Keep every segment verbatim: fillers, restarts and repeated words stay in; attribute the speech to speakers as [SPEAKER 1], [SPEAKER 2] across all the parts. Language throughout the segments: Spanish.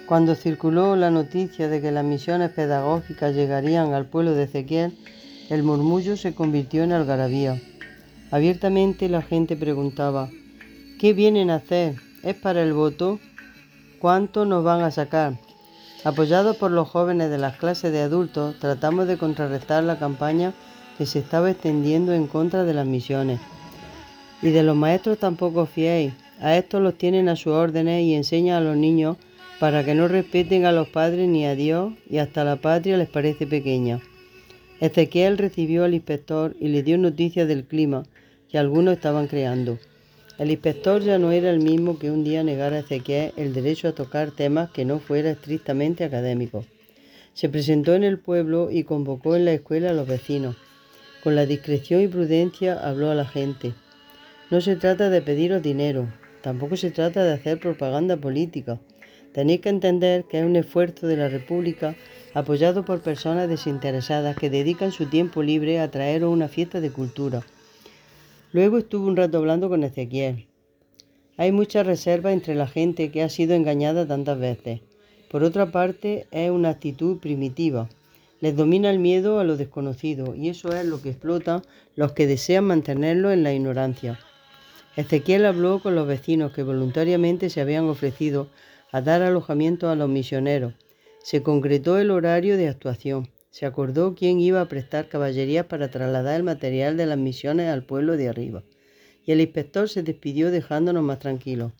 [SPEAKER 1] Cuando circuló la noticia de que las misiones pedagógicas llegarían al pueblo de Ezequiel, el murmullo se convirtió en algarabía. Abiertamente la gente preguntaba: ¿qué vienen a hacer? ¿Es para el voto? ¿Cuánto nos van a sacar? Apoyados por los jóvenes de las clases de adultos, tratamos de contrarrestar la campaña que se estaba extendiendo en contra de las misiones. Y de los maestros tampoco os fiéis. A estos los tienen a sus órdenes y enseñan a los niños para que no respeten a los padres ni a Dios, y hasta la patria les parece pequeña. Ezequiel recibió al inspector y le dio noticias del clima que algunos estaban creando. El inspector ya no era el mismo que un día negara a Ezequiel el derecho a tocar temas que no fueran estrictamente académicos. Se presentó en el pueblo y convocó en la escuela a los vecinos. Con la discreción y prudencia habló a la gente. No se trata de pediros dinero, tampoco se trata de hacer propaganda política. Tenéis que entender que es un esfuerzo de la República apoyado por personas desinteresadas que dedican su tiempo libre a traeros una fiesta de cultura. Luego estuvo un rato hablando con Ezequiel. Hay mucha reserva entre la gente que ha sido engañada tantas veces. Por otra parte, es una actitud primitiva. Les domina el miedo a lo desconocido, y eso es lo que explotan los que desean mantenerlo en la ignorancia. Ezequiel habló con los vecinos que voluntariamente se habían ofrecido a dar alojamiento a los misioneros. Se concretó el horario de actuación. Se acordó quién iba a prestar caballerías para trasladar el material de las misiones al pueblo de arriba. Y el inspector se despidió dejándonos más tranquilos.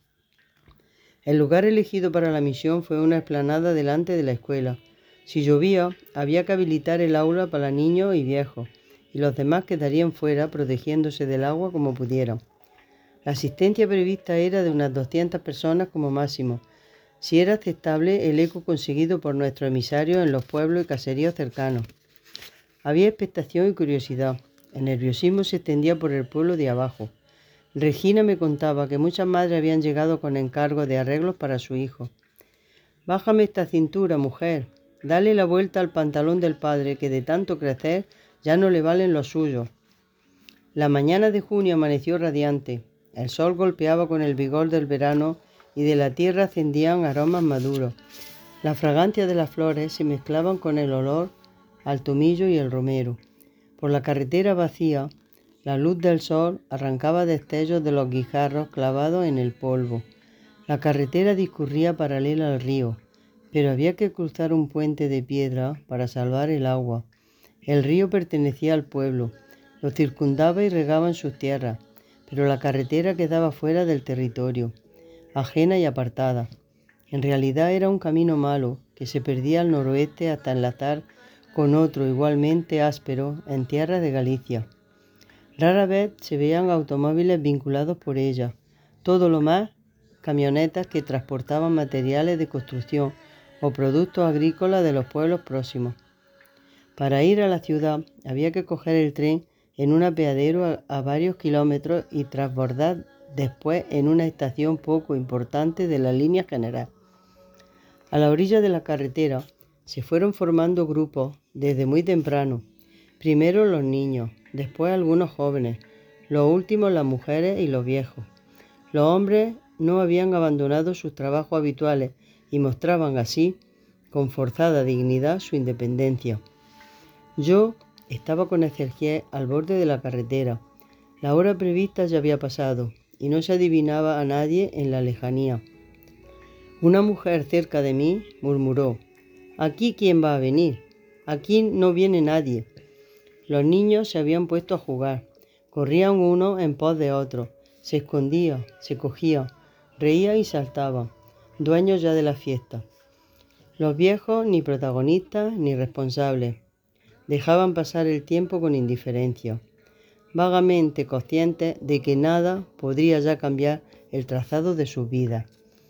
[SPEAKER 1] El lugar elegido para la misión fue una explanada delante de la escuela. Si llovía, había que habilitar el aula para niños y viejos, y los demás quedarían fuera protegiéndose del agua como pudieran. La asistencia prevista era de unas doscientas personas como máximo, si era aceptable el eco conseguido por nuestros emisarios en los pueblos y caseríos cercanos. Había expectación y curiosidad. El nerviosismo se extendía por el pueblo de abajo. Regina me contaba que muchas madres habían llegado con encargos de arreglos para su hijo. «Bájame esta cintura, mujer. Dale la vuelta al pantalón del padre, que de tanto crecer ya no le valen los suyos». La mañana de junio amaneció radiante. El sol golpeaba con el vigor del verano y de la tierra ascendían aromas maduros. La fragancia de las flores se mezclaban con el olor al tomillo y el romero. Por la carretera vacía, la luz del sol arrancaba destellos de los guijarros clavados en el polvo. La carretera discurría paralela al río, pero había que cruzar un puente de piedra para salvar el agua. El río pertenecía al pueblo, lo circundaba y regaba en sus tierras, pero la carretera quedaba fuera del territorio, ajena y apartada. En realidad era un camino malo que se perdía al noroeste hasta enlazar con otro igualmente áspero en tierras de Galicia. Rara vez se veían automóviles vinculados por ella, todo lo más camionetas que transportaban materiales de construcción o productos agrícolas de los pueblos próximos. Para ir a la ciudad había que coger el tren en un apeadero a, a varios kilómetros y transbordar después en una estación poco importante de la línea general. A la orilla de la carretera se fueron formando grupos desde muy temprano. Primero los niños, después algunos jóvenes, los últimos las mujeres y los viejos. Los hombres no habían abandonado sus trabajos habituales y mostraban así, con forzada dignidad, su independencia. Yo estaba con Ezequiel al borde de la carretera. La hora prevista ya había pasado y no se adivinaba a nadie en la lejanía. Una mujer cerca de mí murmuró: «¿Aquí quién va a venir? Aquí no viene nadie». Los niños se habían puesto a jugar. Corrían unos en pos de otros. Se escondían, se cogían, reían y saltaban, dueños ya de la fiesta. Los viejos ni protagonistas ni responsables. Dejaban pasar el tiempo con indiferencia, vagamente conscientes de que nada podría ya cambiar el trazado de sus vidas.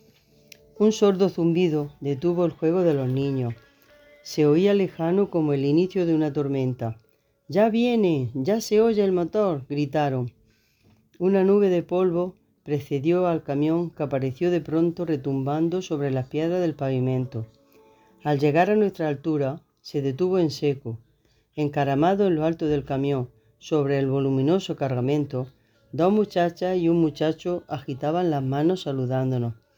[SPEAKER 1] Un sordo zumbido detuvo el juego de los niños. Se oía lejano como el inicio de una tormenta. «¡Ya viene! ¡Ya se oye el motor!», gritaron. Una nube de polvo precedió al camión que apareció de pronto retumbando sobre las piedras del pavimento. Al llegar a nuestra altura, se detuvo en seco. Encaramado en lo alto del camión, sobre el voluminoso cargamento, dos muchachas y un muchacho agitaban las manos saludándonos.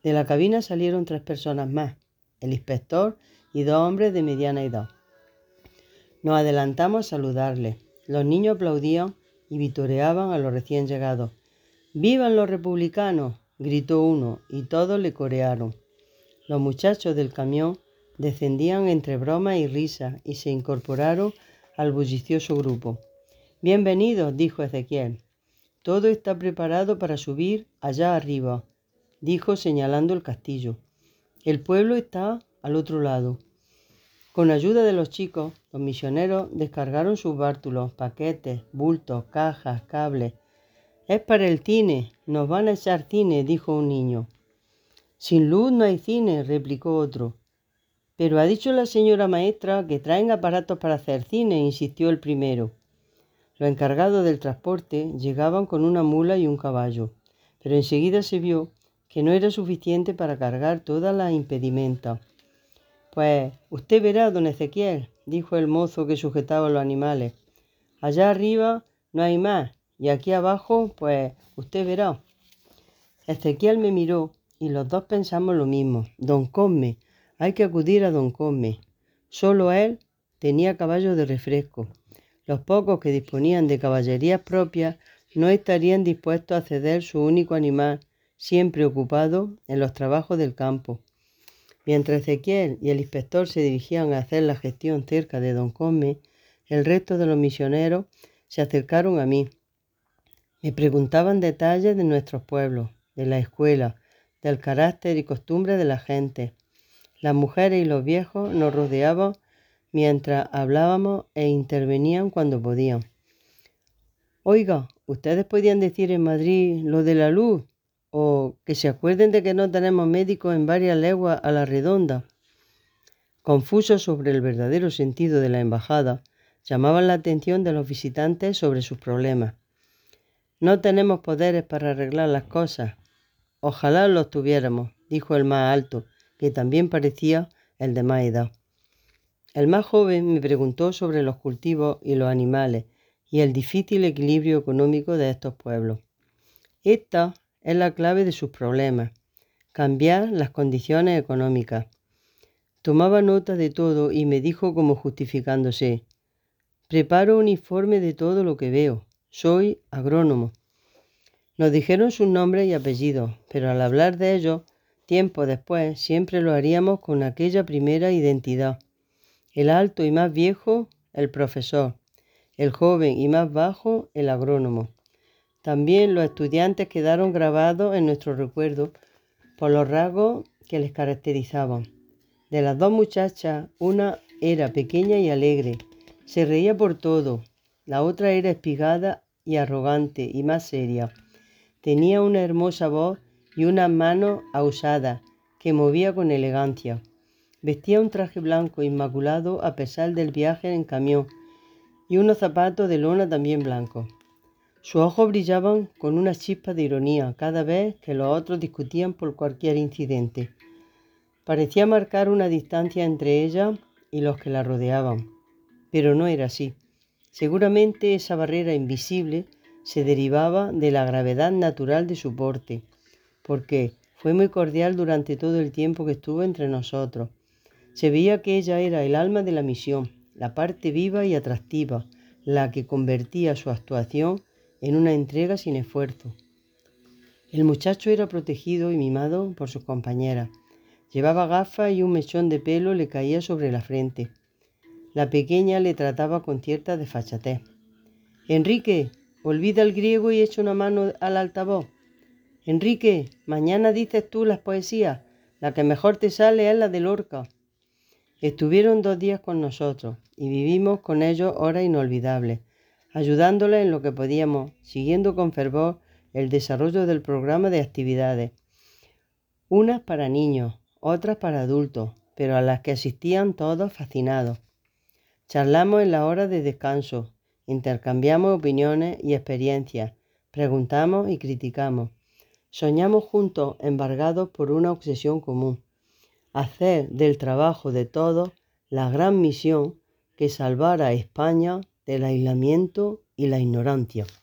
[SPEAKER 1] De la cabina salieron tres personas más, el inspector y dos hombres de mediana edad. Nos adelantamos a saludarles. Los niños aplaudían y vitoreaban a los recién llegados. ¡Vivan los republicanos!, gritó uno, y todos le corearon. Los muchachos del camión descendían entre bromas y risas y se incorporaron al bullicioso grupo. «Bienvenidos», dijo Ezequiel. «Todo está preparado para subir allá arriba», dijo señalando el castillo. «El pueblo está al otro lado». Con ayuda de los chicos, los misioneros descargaron sus bártulos, paquetes, bultos, cajas, cables. «Es para el cine, nos van a echar cine», dijo un niño. «Sin luz no hay cine», replicó otro. «Pero ha dicho la señora maestra que traen aparatos para hacer cine», insistió el primero. Los encargados del transporte llegaban con una mula y un caballo, pero enseguida se vio que no era suficiente para cargar todas las impedimentas. «Pues usted verá, don Ezequiel», dijo el mozo que sujetaba los animales. «Allá arriba no hay más, y aquí abajo, pues usted verá». Ezequiel me miró y los dos pensamos lo mismo. Don Cosme, hay que acudir a don Cosme. Solo él tenía caballo de refresco. Los pocos que disponían de caballerías propias no estarían dispuestos a ceder su único animal, siempre ocupado en los trabajos del campo. Mientras Ezequiel y el inspector se dirigían a hacer la gestión cerca de don Cosme, el resto de los misioneros se acercaron a mí. Me preguntaban detalles de nuestros pueblos, de la escuela, del carácter y costumbres de la gente. Las mujeres y los viejos nos rodeaban mientras hablábamos e intervenían cuando podían. «Oiga, ¿ustedes podían decir en Madrid lo de la luz? O que se acuerden de que no tenemos médicos en varias leguas a la redonda». Confusos sobre el verdadero sentido de la embajada, llamaban la atención de los visitantes sobre sus problemas. «No tenemos poderes para arreglar las cosas. Ojalá los tuviéramos», dijo el más alto, que también parecía el de más edad. El más joven me preguntó sobre los cultivos y los animales y el difícil equilibrio económico de estos pueblos. Esta es la clave de sus problemas: cambiar las condiciones económicas. Tomaba nota de todo y me dijo como justificándose: «Preparo un informe de todo lo que veo. Soy agrónomo». Nos dijeron sus nombres y apellidos, pero al hablar de ellos, tiempo después, siempre lo haríamos con aquella primera identidad. El alto y más viejo, el profesor. El joven y más bajo, el agrónomo. También los estudiantes quedaron grabados en nuestro recuerdo por los rasgos que les caracterizaban. De las dos muchachas, una era pequeña y alegre, se reía por todo. La otra era espigada y arrogante y más seria. Tenía una hermosa voz y unas manos ahusadas que movía con elegancia. Vestía un traje blanco inmaculado a pesar del viaje en camión y unos zapatos de lona también blancos. Sus ojos brillaban con una chispa de ironía cada vez que los otros discutían por cualquier incidente. Parecía marcar una distancia entre ella y los que la rodeaban, pero no era así. Seguramente esa barrera invisible se derivaba de la gravedad natural de su porte, porque fue muy cordial durante todo el tiempo que estuvo entre nosotros. Se veía que ella era el alma de la misión, la parte viva y atractiva, la que convertía su actuación en una entrega sin esfuerzo. El muchacho era protegido y mimado por sus compañeras. Llevaba gafas y un mechón de pelo le caía sobre la frente. La pequeña le trataba con cierta desfachatez. «Enrique, olvida el griego y echa una mano al altavoz. Enrique, mañana dices tú las poesías. La que mejor te sale es la de Lorca». Estuvieron dos días con nosotros y vivimos con ellos horas inolvidables, ayudándoles en lo que podíamos, siguiendo con fervor el desarrollo del programa de actividades. Unas para niños, otras para adultos, pero a las que asistían todos fascinados. Charlamos en la hora de descanso, intercambiamos opiniones y experiencias, preguntamos y criticamos. Soñamos juntos, embargados por una obsesión común: hacer del trabajo de todos la gran misión que salvara a España del aislamiento y la ignorancia.